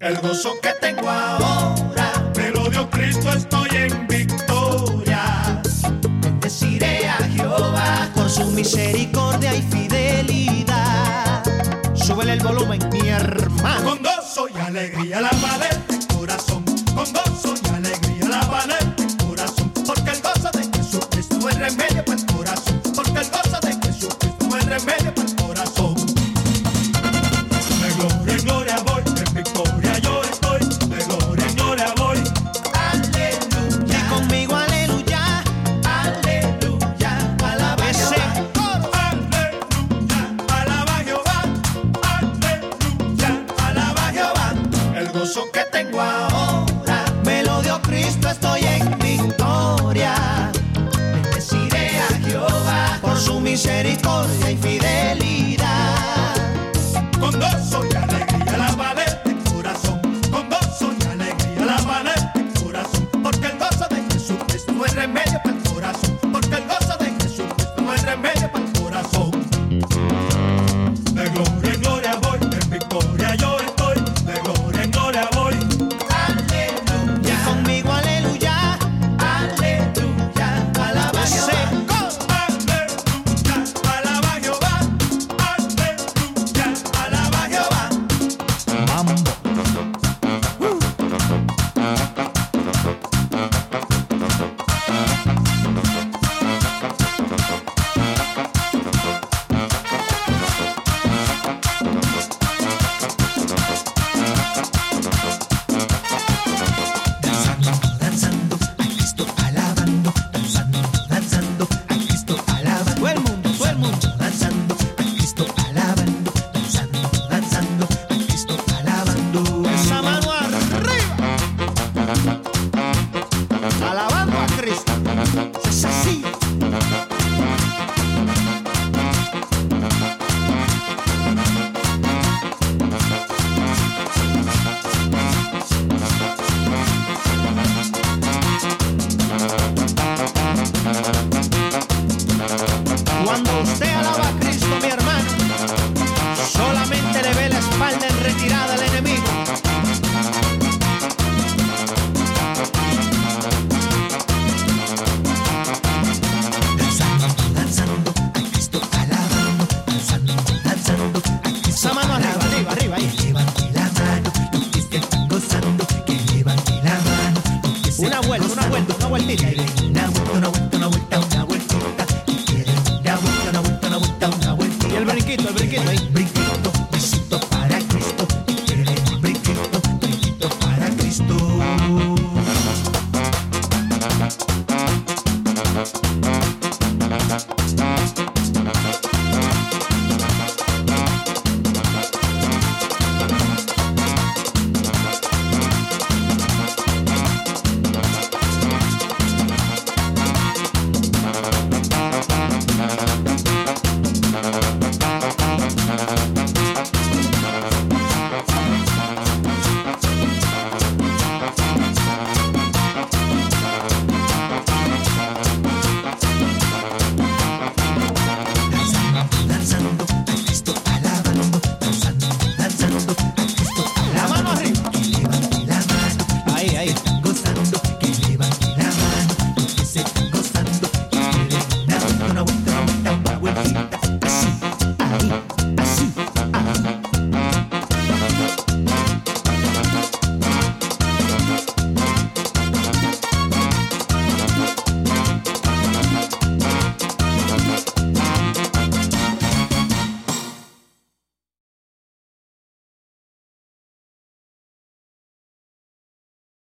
El gozo que tengo ahora me lo dio Cristo, estoy en victoria. Bendeciré a Jehová por su misericordia y fidelidad. Súbele el volumen, mi hermano. Con gozo y alegría la paleta en corazón. Con gozo y alegría la paleta en corazón. Porque el gozo de Jesucristo es remedio para el corazón. Porque el gozo de Jesucristo es remedio para el corazón. De gloria en gloria voy, en victoria yo estoy. De gloria en gloria voy. Aleluya. Y conmigo aleluya. Aleluya. Alaba a Jehová. Aleluya. Alaba a Jehová. Aleluya. Alaba a Jehová. El gozo que tengo ahora Me lo dio Cristo, estoy en victoria. bendeciré a Jehová. Por su misericordia y fidelidad. Con gozo y alegría